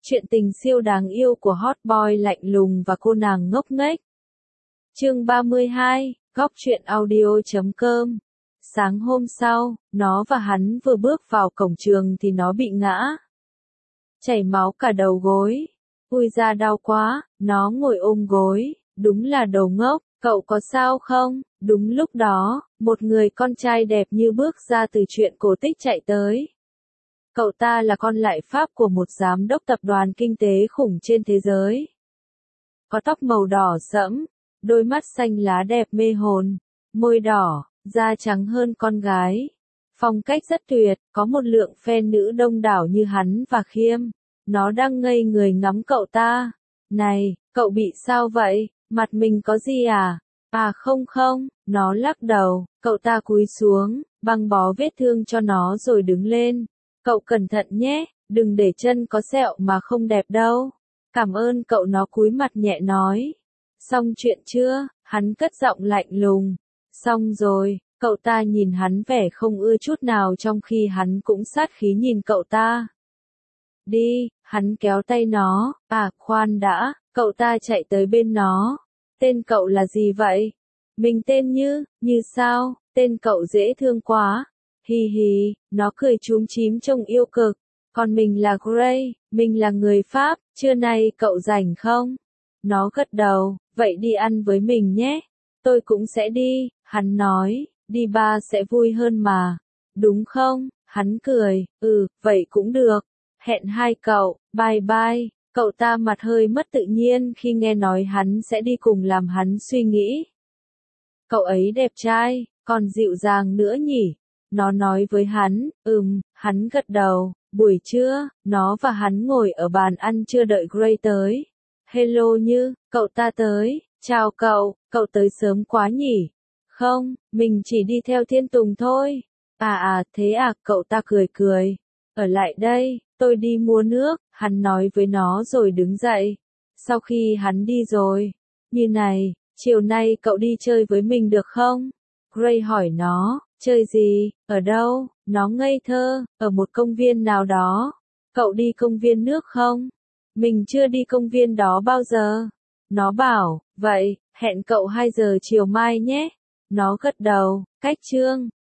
Chuyện tình siêu đáng yêu của hot boy lạnh lùng và cô nàng ngốc nghếch. Chương 32, góc truyện audio.com. Sáng hôm sau, nó và hắn vừa bước vào cổng trường thì nó bị ngã. Chảy máu cả đầu gối. Ui da đau quá, nó ngồi ôm gối, đúng là đồ ngốc, cậu có sao không? Đúng lúc đó, một người con trai đẹp như bước ra từ truyện cổ tích chạy tới. Cậu ta là con lại Pháp của một giám đốc tập đoàn kinh tế khủng trên thế giới. Có tóc màu đỏ sẫm, đôi mắt xanh lá đẹp mê hồn, môi đỏ, da trắng hơn con gái. Phong cách rất tuyệt, có một lượng fan nữ đông đảo như hắn và Khiêm. Nó đang ngây người ngắm cậu ta. Này, cậu bị sao vậy? Mặt mình có gì à? À không, nó lắc đầu, cậu ta cúi xuống, băng bó vết thương cho nó rồi đứng lên. Cậu cẩn thận nhé, đừng để chân có sẹo mà không đẹp đâu. Cảm ơn cậu, nó cúi mặt nhẹ nói. Xong chuyện chưa? Hắn cất giọng lạnh lùng. Xong rồi, cậu ta nhìn hắn vẻ không ưa chút nào trong khi hắn cũng sát khí nhìn cậu ta. Đi, hắn kéo tay nó. À, khoan đã, cậu ta chạy tới bên nó. Tên cậu là gì vậy? Mình tên Như sao? Tên cậu dễ thương quá. Hi hi, nó cười chúm chím trông yêu cực. Còn mình là Gray, mình là người Pháp, trưa nay cậu rảnh không? Nó gật đầu, vậy đi ăn với mình nhé. Tôi cũng sẽ đi, hắn nói, đi bar sẽ vui hơn mà. Đúng không? Hắn cười, vậy cũng được. Hẹn hai cậu, bye bye. Cậu ta mặt hơi mất tự nhiên khi nghe nói hắn sẽ đi cùng làm hắn suy nghĩ. Cậu ấy đẹp trai, còn dịu dàng nữa nhỉ? Nó nói với hắn, hắn gật đầu. Buổi trưa, nó và hắn ngồi ở bàn ăn trưa đợi Gray tới. Hello Như, cậu ta tới. Chào cậu tới sớm quá nhỉ? Không, mình chỉ đi theo Thiên Tùng thôi. Thế à, cậu ta cười. Ở lại đây, tôi đi mua nước, hắn nói với nó rồi đứng dậy. Sau khi hắn đi rồi, Như này, chiều nay cậu đi chơi với mình được không? Gray hỏi nó. Chơi gì? Ở đâu? Nó ngây thơ, ở một công viên nào đó. Cậu đi công viên nước không? Mình chưa đi công viên đó bao giờ. Nó bảo, vậy, hẹn cậu 2 giờ chiều mai nhé. Nó gật đầu, cách chương.